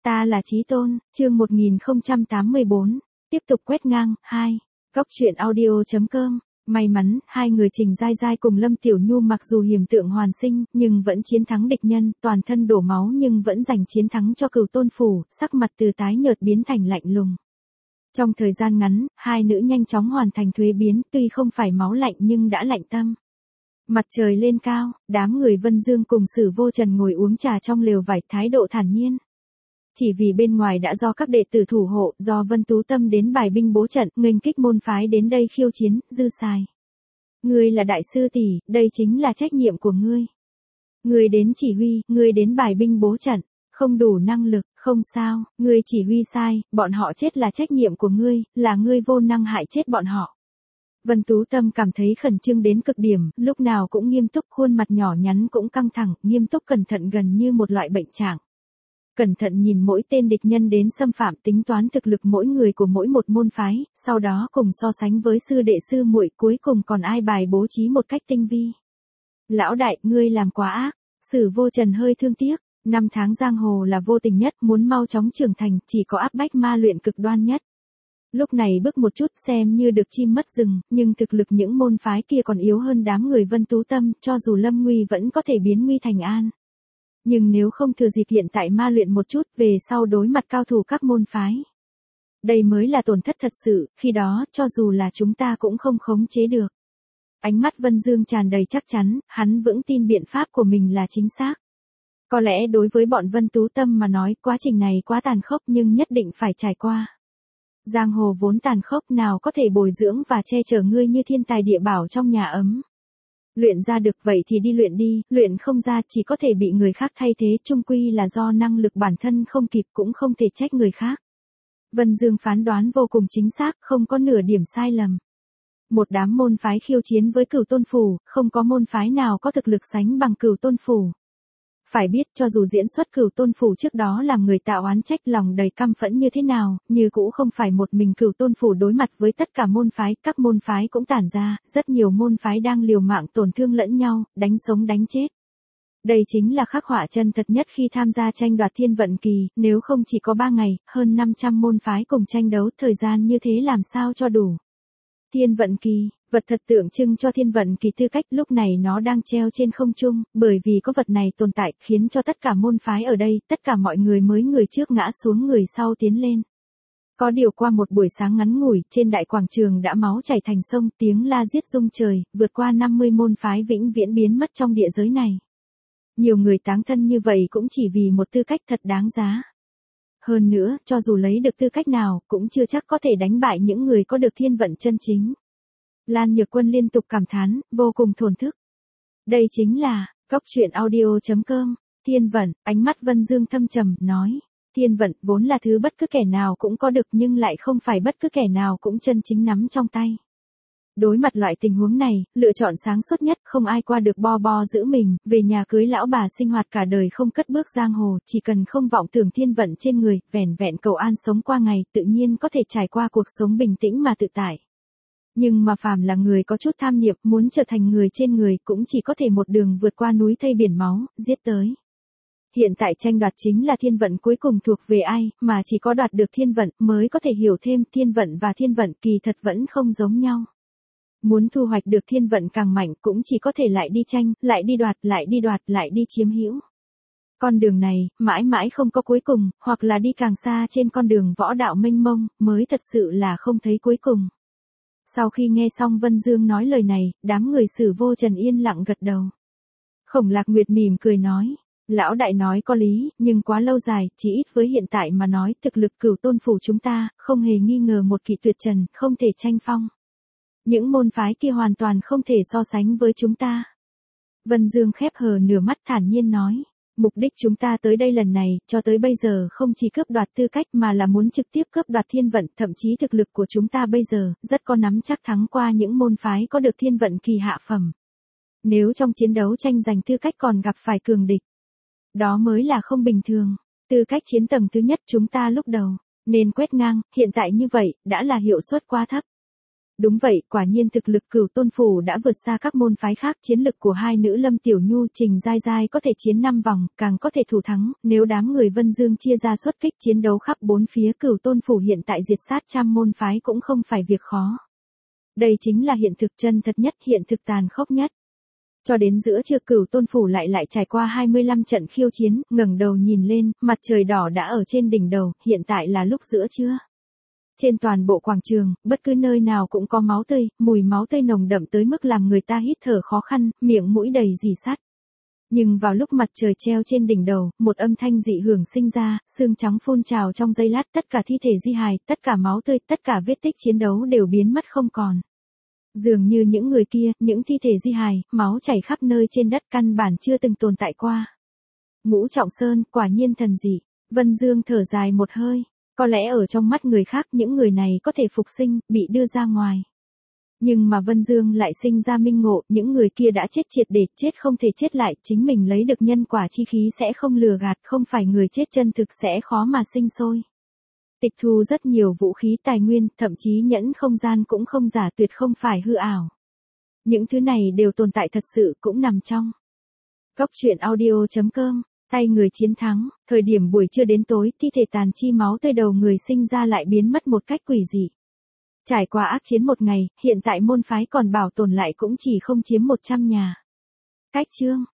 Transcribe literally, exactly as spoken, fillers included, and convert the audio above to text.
Ta là Chí Tôn, chương một nghìn không trăm tám mươi bốn, tiếp tục quét ngang, hai. Góc truyện audio chấm com. May mắn, hai người Trình Giai Giai cùng Lâm Tiểu Nhu mặc dù hiểm tượng hoàn sinh, nhưng vẫn chiến thắng địch nhân, toàn thân đổ máu nhưng vẫn giành chiến thắng cho Cửu Tôn Phủ, sắc mặt từ tái nhợt biến thành lạnh lùng. Trong thời gian ngắn, hai nữ nhanh chóng hoàn thành thuế biến, tuy không phải máu lạnh nhưng đã lạnh tâm. Mặt trời lên cao, đám người Vân Dương cùng Sử Vô Trần ngồi uống trà trong lều vải, thái độ thản nhiên. Chỉ vì bên ngoài đã do các đệ tử thủ hộ, do Vân Tú Tâm đến bài binh bố trận, nghênh kích môn phái đến đây khiêu chiến, dư xài. Ngươi là đại sư tỷ, đây chính là trách nhiệm của ngươi. Ngươi đến chỉ huy, ngươi đến bài binh bố trận, không đủ năng lực, không sao, ngươi chỉ huy sai, bọn họ chết là trách nhiệm của ngươi, là ngươi vô năng hại chết bọn họ. Vân Tú Tâm cảm thấy khẩn trương đến cực điểm, lúc nào cũng nghiêm túc, khuôn mặt nhỏ nhắn cũng căng thẳng, nghiêm túc cẩn thận gần như một loại bệnh trạng. Cẩn thận nhìn mỗi tên địch nhân đến xâm phạm, tính toán thực lực mỗi người của mỗi một môn phái, sau đó cùng so sánh với sư đệ sư muội, cuối cùng còn ai bài bố trí một cách tinh vi. Lão đại, ngươi làm quá ác. Sử Vô Trần hơi thương tiếc, năm tháng giang hồ là vô tình nhất, muốn mau chóng trưởng thành, chỉ có áp bách ma luyện cực đoan nhất. Lúc này bước một chút xem như được chim mất rừng, nhưng thực lực những môn phái kia còn yếu hơn đám người Vân Tú Tâm, cho dù lâm nguy vẫn có thể biến nguy thành an. Nhưng nếu không thừa dịp hiện tại ma luyện một chút, về sau đối mặt cao thủ các môn phái. Đây mới là tổn thất thật sự, khi đó, cho dù là chúng ta cũng không khống chế được. Ánh mắt Vân Dương tràn đầy chắc chắn, hắn vững tin biện pháp của mình là chính xác. Có lẽ đối với bọn Vân Tú Tâm mà nói, quá trình này quá tàn khốc nhưng nhất định phải trải qua. Giang hồ vốn tàn khốc, nào có thể bồi dưỡng và che chở ngươi như thiên tài địa bảo trong nhà ấm. Luyện ra được vậy thì đi luyện đi, luyện không ra chỉ có thể bị người khác thay thế, chung quy là do năng lực bản thân không kịp, cũng không thể trách người khác. Vân Dương phán đoán vô cùng chính xác, không có nửa điểm sai lầm. Một đám môn phái khiêu chiến với Cửu Tôn Phủ, không có môn phái nào có thực lực sánh bằng Cửu Tôn Phủ. Phải biết cho dù diễn xuất Cửu Tôn Phủ trước đó làm người tạo oán trách lòng đầy căm phẫn như thế nào, như cũ không phải một mình Cửu Tôn Phủ đối mặt với tất cả môn phái, các môn phái cũng tản ra, rất nhiều môn phái đang liều mạng tổn thương lẫn nhau, đánh sống đánh chết. Đây chính là khắc họa chân thật nhất khi tham gia tranh đoạt Thiên Vận Kỳ, nếu không chỉ có ba ngày, hơn năm trăm môn phái cùng tranh đấu, thời gian như thế làm sao cho đủ. Thiên Vận Kỳ, vật thật tượng trưng cho Thiên Vận Kỳ tư cách, lúc này nó đang treo trên không trung, bởi vì có vật này tồn tại, khiến cho tất cả môn phái ở đây, tất cả mọi người mới người trước ngã xuống người sau tiến lên. Có điều qua một buổi sáng ngắn ngủi, trên đại quảng trường đã máu chảy thành sông, tiếng la giết rung trời, vượt qua năm mươi môn phái vĩnh viễn biến mất trong địa giới này. Nhiều người táng thân như vậy cũng chỉ vì một tư cách thật đáng giá. Hơn nữa, cho dù lấy được tư cách nào, cũng chưa chắc có thể đánh bại những người có được thiên vận chân chính. Lan Nhược Quân liên tục cảm thán, vô cùng thổn thức. Đây chính là, góc truyện audio chấm com, thiên vận, ánh mắt Vân Dương thâm trầm, nói. Thiên vận, vốn là thứ bất cứ kẻ nào cũng có được nhưng lại không phải bất cứ kẻ nào cũng chân chính nắm trong tay. Đối mặt loại tình huống này, lựa chọn sáng suốt nhất, không ai qua được bo bo giữ mình, về nhà cưới lão bà sinh hoạt cả đời không cất bước giang hồ, chỉ cần không vọng tưởng thiên vận trên người, vẻn vẹn cầu an sống qua ngày, tự nhiên có thể trải qua cuộc sống bình tĩnh mà tự tại. Nhưng mà phàm là người có chút tham niệm, muốn trở thành người trên người, cũng chỉ có thể một đường vượt qua núi thây biển máu, giết tới. Hiện tại tranh đoạt chính là thiên vận cuối cùng thuộc về ai, mà chỉ có đoạt được thiên vận, mới có thể hiểu thêm thiên vận và thiên vận kỳ thật vẫn không giống nhau. Muốn thu hoạch được thiên vận càng mạnh cũng chỉ có thể lại đi tranh, lại đi đoạt, lại đi đoạt, lại đi chiếm hữu. Con đường này, mãi mãi không có cuối cùng, hoặc là đi càng xa trên con đường võ đạo mênh mông, mới thật sự là không thấy cuối cùng. Sau khi nghe xong Vân Dương nói lời này, đám người Sử Vô Trần yên lặng gật đầu. Khổng Lạc Nguyệt mỉm cười nói, lão đại nói có lý, nhưng quá lâu dài, chỉ ít với hiện tại mà nói, thực lực Cửu Tôn Phủ chúng ta, không hề nghi ngờ một kỳ tuyệt trần, không thể tranh phong. Những môn phái kia hoàn toàn không thể so sánh với chúng ta. Vân Dương khép hờ nửa mắt thản nhiên nói, mục đích chúng ta tới đây lần này, cho tới bây giờ không chỉ cướp đoạt tư cách mà là muốn trực tiếp cướp đoạt thiên vận, thậm chí thực lực của chúng ta bây giờ, rất có nắm chắc thắng qua những môn phái có được thiên vận kỳ hạ phẩm. Nếu trong chiến đấu tranh giành tư cách còn gặp phải cường địch, đó mới là không bình thường. Tư cách chiến tầng thứ nhất chúng ta lúc đầu, nên quét ngang, hiện tại như vậy, đã là hiệu suất quá thấp. Đúng vậy, quả nhiên thực lực Cửu Tôn Phủ đã vượt xa các môn phái khác, chiến lực của hai nữ Lâm Tiểu Nhu, Trình Giai Giai có thể chiến năm vòng, càng có thể thủ thắng, nếu đám người Vân Dương chia ra xuất kích chiến đấu khắp bốn phía, Cửu Tôn Phủ hiện tại diệt sát trăm môn phái cũng không phải việc khó. Đây chính là hiện thực chân thật nhất, hiện thực tàn khốc nhất. Cho đến giữa trưa Cửu Tôn Phủ lại lại trải qua hai mươi lăm trận khiêu chiến, ngẩng đầu nhìn lên, mặt trời đỏ đã ở trên đỉnh đầu, hiện tại là lúc giữa trưa. Trên toàn bộ quảng trường, bất cứ nơi nào cũng có máu tươi, mùi máu tươi nồng đậm tới mức làm người ta hít thở khó khăn, miệng mũi đầy rỉ sắt. Nhưng vào lúc mặt trời treo trên đỉnh đầu, một âm thanh dị hưởng sinh ra, xương trắng phun trào trong giây lát, tất cả thi thể di hài, tất cả máu tươi, tất cả vết tích chiến đấu đều biến mất không còn. Dường như những người kia, những thi thể di hài, máu chảy khắp nơi trên đất căn bản chưa từng tồn tại qua. Ngũ Trọng Sơn, quả nhiên thần dị. Vân Dương thở dài một hơi. Có lẽ ở trong mắt người khác những người này có thể phục sinh, bị đưa ra ngoài. Nhưng mà Vân Dương lại sinh ra minh ngộ, những người kia đã chết triệt để, chết không thể chết lại, chính mình lấy được nhân quả chi khí sẽ không lừa gạt, không phải người chết chân thực sẽ khó mà sinh sôi. Tịch thu rất nhiều vũ khí tài nguyên, thậm chí nhẫn không gian cũng không giả, tuyệt không phải hư ảo. Những thứ này đều tồn tại thật sự, cũng nằm trong Góc truyện audio chấm com. Tay người chiến thắng, thời điểm buổi trưa đến tối, thi thể tàn chi máu tươi đầu người sinh ra lại biến mất một cách quỷ dị. Trải qua ác chiến một ngày, hiện tại môn phái còn bảo tồn lại cũng chỉ không chiếm một trăm nhà. Cách chương